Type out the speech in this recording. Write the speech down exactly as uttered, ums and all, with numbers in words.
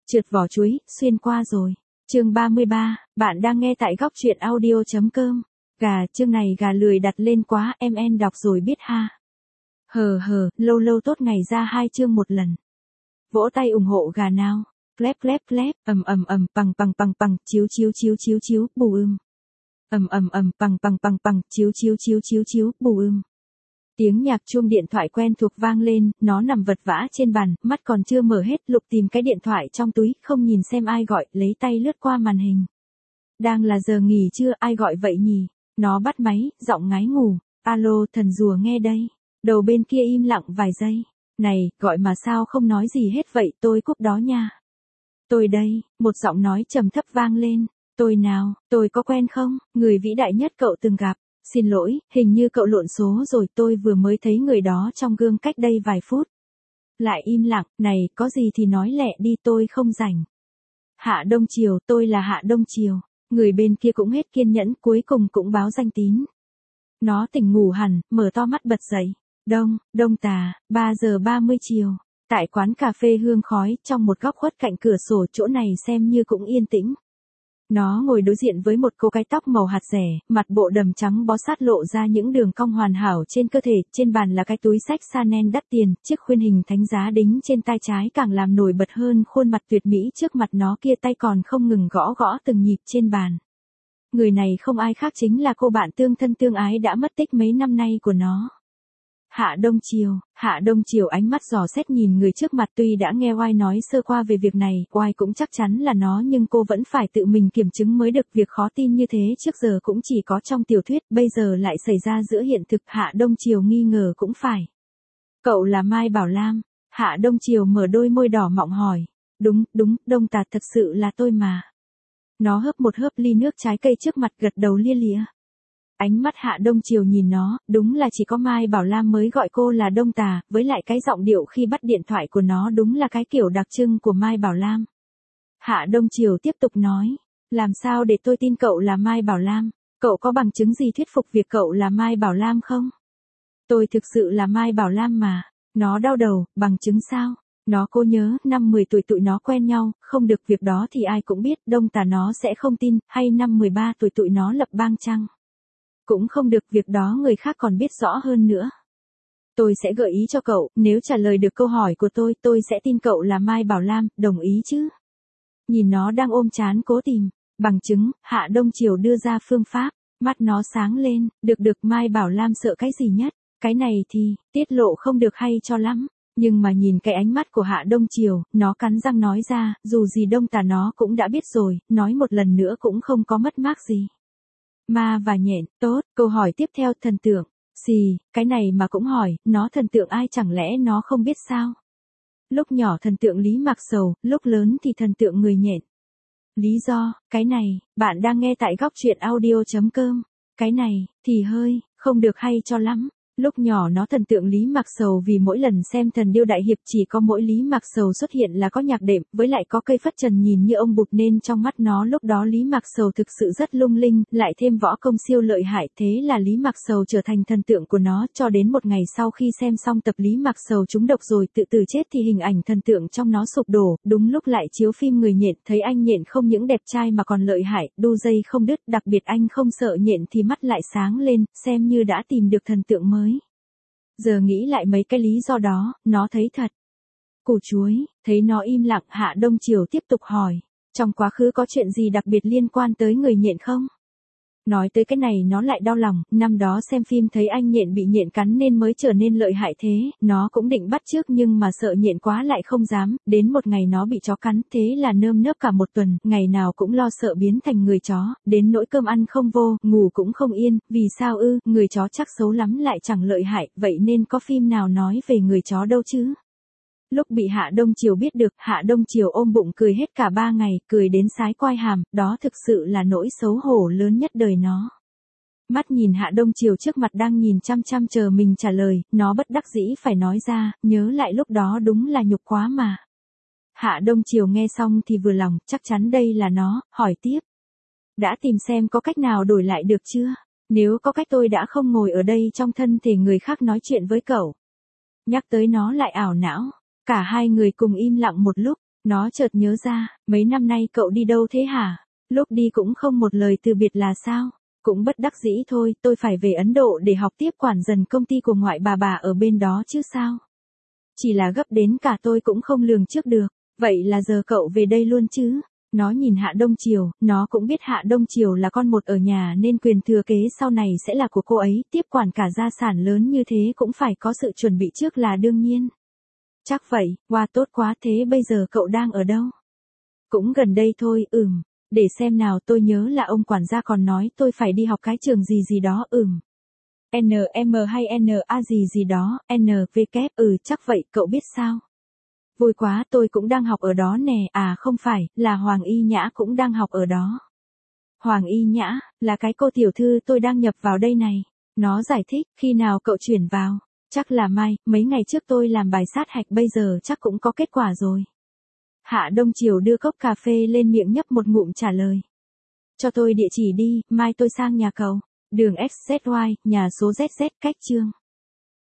trượt vỏ chuối, xuyên qua rồi. Chương ba mươi ba, bạn đang nghe tại góc truyện audio chấm com. Gà, chương này gà lười đặt lên quá, em en đọc rồi biết ha. Hờ hờ, lâu lâu tốt ngày ra hai chương một lần. Vỗ tay ủng hộ gà nào. Clap clap clap, ầm ầm ầm, bằng bằng bằng bằng, chiếu chiếu chiếu chiếu chiếu, bù ưm. Ầm ầm ầm, bằng bằng bằng bằng, chiếu chiếu chiếu chiếu chiếu, bù ưm. Tiếng nhạc chuông điện thoại quen thuộc vang lên, nó nằm vật vã trên bàn, mắt còn chưa mở hết, Lục tìm cái điện thoại trong túi, không nhìn xem ai gọi, lấy tay lướt qua màn hình. Đang là giờ nghỉ trưa, ai gọi vậy nhỉ? Nó bắt máy, giọng ngái ngủ. Alo, thần rùa nghe đây. Đầu bên kia im lặng vài giây. Này, gọi mà sao không nói gì hết vậy, tôi cúp đó nha. Tôi đây, một giọng nói trầm thấp vang lên. Tôi nào, tôi có quen không? Người vĩ đại nhất cậu từng gặp. Xin lỗi, hình như cậu lộn số rồi, tôi vừa mới thấy người đó trong gương cách đây vài phút. Lại im lặng, này, có gì thì nói lẹ đi, tôi không rảnh. Hạ Đông Triều, tôi là Hạ Đông Triều. Người bên kia cũng hết kiên nhẫn, cuối cùng cũng báo danh tín. Nó tỉnh ngủ hẳn, mở to mắt bật dậy. Đông, Đông Tà, ba giờ ba mươi chiều. Tại quán cà phê hương khói, trong một góc khuất cạnh cửa sổ, chỗ này xem như cũng yên tĩnh. Nó ngồi đối diện với một cô cái tóc màu hạt rẻ, mặt bộ đầm trắng bó sát lộ ra những đường cong hoàn hảo trên cơ thể, trên bàn là cái túi xách Chanel đắt tiền, chiếc khuyên hình thánh giá đính trên tay trái càng làm nổi bật hơn khuôn mặt tuyệt mỹ trước mặt nó kia, tay còn không ngừng gõ gõ từng nhịp trên bàn. Người này không ai khác chính là cô bạn tương thân tương ái đã mất tích mấy năm nay của nó. Hạ Đông Triều, Hạ Đông Triều ánh mắt dò xét nhìn người trước mặt, tuy đã nghe Oai nói sơ qua về việc này, Oai cũng chắc chắn là nó nhưng cô vẫn phải tự mình kiểm chứng mới được, việc khó tin như thế trước giờ cũng chỉ có trong tiểu thuyết, bây giờ lại xảy ra giữa hiện thực, Hạ Đông Triều nghi ngờ cũng phải. Cậu là Mai Bảo Lam? Hạ Đông Triều mở đôi môi đỏ mọng hỏi. Đúng, đúng, Đông Tà, thật sự là tôi mà. Nó hớp một hớp ly nước trái cây trước mặt, gật đầu lia lịa. Ánh mắt Hạ Đông Triều nhìn nó, đúng là chỉ có Mai Bảo Lam mới gọi cô là Đông Tà, với lại cái giọng điệu khi bắt điện thoại của nó đúng là cái kiểu đặc trưng của Mai Bảo Lam. Hạ Đông Triều tiếp tục nói, làm sao để tôi tin cậu là Mai Bảo Lam? Cậu có bằng chứng gì thuyết phục việc cậu là Mai Bảo Lam không? Tôi thực sự là Mai Bảo Lam mà. Nó đau đầu, bằng chứng sao? Nó cô nhớ, năm mười tuổi tụi nó quen nhau, không được việc đó thì ai cũng biết, Đông Tà nó sẽ không tin, hay năm mười ba tuổi tụi nó lập bang chăng? Cũng không được, việc đó người khác còn biết rõ hơn nữa. Tôi sẽ gợi ý cho cậu, nếu trả lời được câu hỏi của tôi, tôi sẽ tin cậu là Mai Bảo Lam, đồng ý chứ? Nhìn nó đang ôm trán cố tìm bằng chứng, Hạ Đông Triều đưa ra phương pháp, mắt nó sáng lên, được được, Mai Bảo Lam sợ cái gì nhất? Cái này thì, tiết lộ không được hay cho lắm. Nhưng mà nhìn cái ánh mắt của Hạ Đông Triều, nó cắn răng nói ra, dù gì Đông Tà nó cũng đã biết rồi, nói một lần nữa cũng không có mất mát gì. Ma và nhện, tốt, câu hỏi tiếp theo, thần tượng. Xì, cái này mà cũng hỏi, nó thần tượng ai, chẳng lẽ nó không biết sao? Lúc nhỏ thần tượng Lý Mạc Sầu, lúc lớn thì thần tượng người nhện. Lý do, cái này, bạn đang nghe tại góc truyện audio chấm com. Cái này, thì hơi, không được hay cho lắm. Lúc nhỏ nó thần tượng Lý Mạc Sầu vì mỗi lần xem Thần Điêu Đại Hiệp chỉ có mỗi Lý Mạc Sầu xuất hiện là có nhạc đệm, với lại có cây phất trần nhìn như ông bụt nên trong mắt nó lúc đó Lý Mạc Sầu thực sự rất lung linh, lại thêm võ công siêu lợi hại, thế là Lý Mạc Sầu trở thành thần tượng của nó, cho đến một ngày sau khi xem xong tập Lý Mạc Sầu trúng độc rồi tự tử chết thì hình ảnh thần tượng trong nó sụp đổ, đúng lúc lại chiếu phim Người Nhện, thấy anh nhện không những đẹp trai mà còn lợi hại, đu dây không đứt, đặc biệt anh không sợ nhện thì mắt lại sáng lên, xem như đã tìm được thần tượng mới. Giờ nghĩ lại mấy cái lý do đó, nó thấy thật củ chuối, thấy nó im lặng, Hạ Đông Triều tiếp tục hỏi, trong quá khứ có chuyện gì đặc biệt liên quan tới người nhện không? Nói tới cái này nó lại đau lòng, năm đó xem phim thấy anh nhện bị nhện cắn nên mới trở nên lợi hại thế, nó cũng định bắt chước nhưng mà sợ nhện quá lại không dám, đến một ngày nó bị chó cắn, thế là nơm nớp cả một tuần, ngày nào cũng lo sợ biến thành người chó, đến nỗi cơm ăn không vô, ngủ cũng không yên, vì sao ư, người chó chắc xấu lắm lại chẳng lợi hại, vậy nên có phim nào nói về người chó đâu chứ? Lúc bị Hạ Đông Triều biết được, Hạ Đông Triều ôm bụng cười hết cả ba ngày, cười đến sái quai hàm, đó thực sự là nỗi xấu hổ lớn nhất đời nó. Mắt nhìn Hạ Đông Triều trước mặt đang nhìn chăm chăm chờ mình trả lời, nó bất đắc dĩ phải nói ra, nhớ lại lúc đó đúng là nhục quá mà. Hạ Đông Triều nghe xong thì vừa lòng, chắc chắn đây là nó, hỏi tiếp. Đã tìm xem có cách nào đổi lại được chưa? Nếu có cách tôi đã không ngồi ở đây trong thân thể người khác nói chuyện với cậu. Nhắc tới nó lại ảo não. Cả hai người cùng im lặng một lúc, Nó chợt nhớ ra, mấy năm nay cậu đi đâu thế hả? Lúc đi cũng không một lời từ biệt là sao? Cũng bất đắc dĩ thôi, tôi phải về Ấn Độ để học tiếp quản dần công ty của ngoại bà bà ở bên đó chứ sao? Chỉ là gấp đến cả tôi cũng không lường trước được. Vậy là giờ cậu về đây luôn chứ? Nó nhìn Hạ Đông Triều, nó cũng biết Hạ Đông Triều là con một ở nhà nên quyền thừa kế sau này sẽ là của cô ấy, tiếp quản cả gia sản lớn như thế cũng phải có sự chuẩn bị trước là đương nhiên. Chắc vậy, wow tốt quá, thế bây giờ cậu đang ở đâu? Cũng gần đây thôi, ừm, để xem nào, tôi nhớ là ông quản gia còn nói tôi phải đi học cái trường gì gì đó, ừm. en em hay en a gì gì đó, en vê kép, ừ chắc vậy, cậu biết sao? Vui quá, tôi cũng đang học ở đó nè, à không phải, là Hoàng Y Nhã cũng đang học ở đó. Hoàng Y Nhã, là cái cô tiểu thư tôi đang nhập vào đây này. Nó giải thích, khi nào cậu chuyển vào? Chắc là mai, mấy ngày trước tôi làm bài sát hạch bây giờ chắc cũng có kết quả rồi. Hạ Đông Triều đưa cốc cà phê lên miệng nhấp một ngụm trả lời. Cho tôi địa chỉ đi, mai tôi sang nhà cậu. Đường ích zét oai, nhà số zét zét, cách Chương.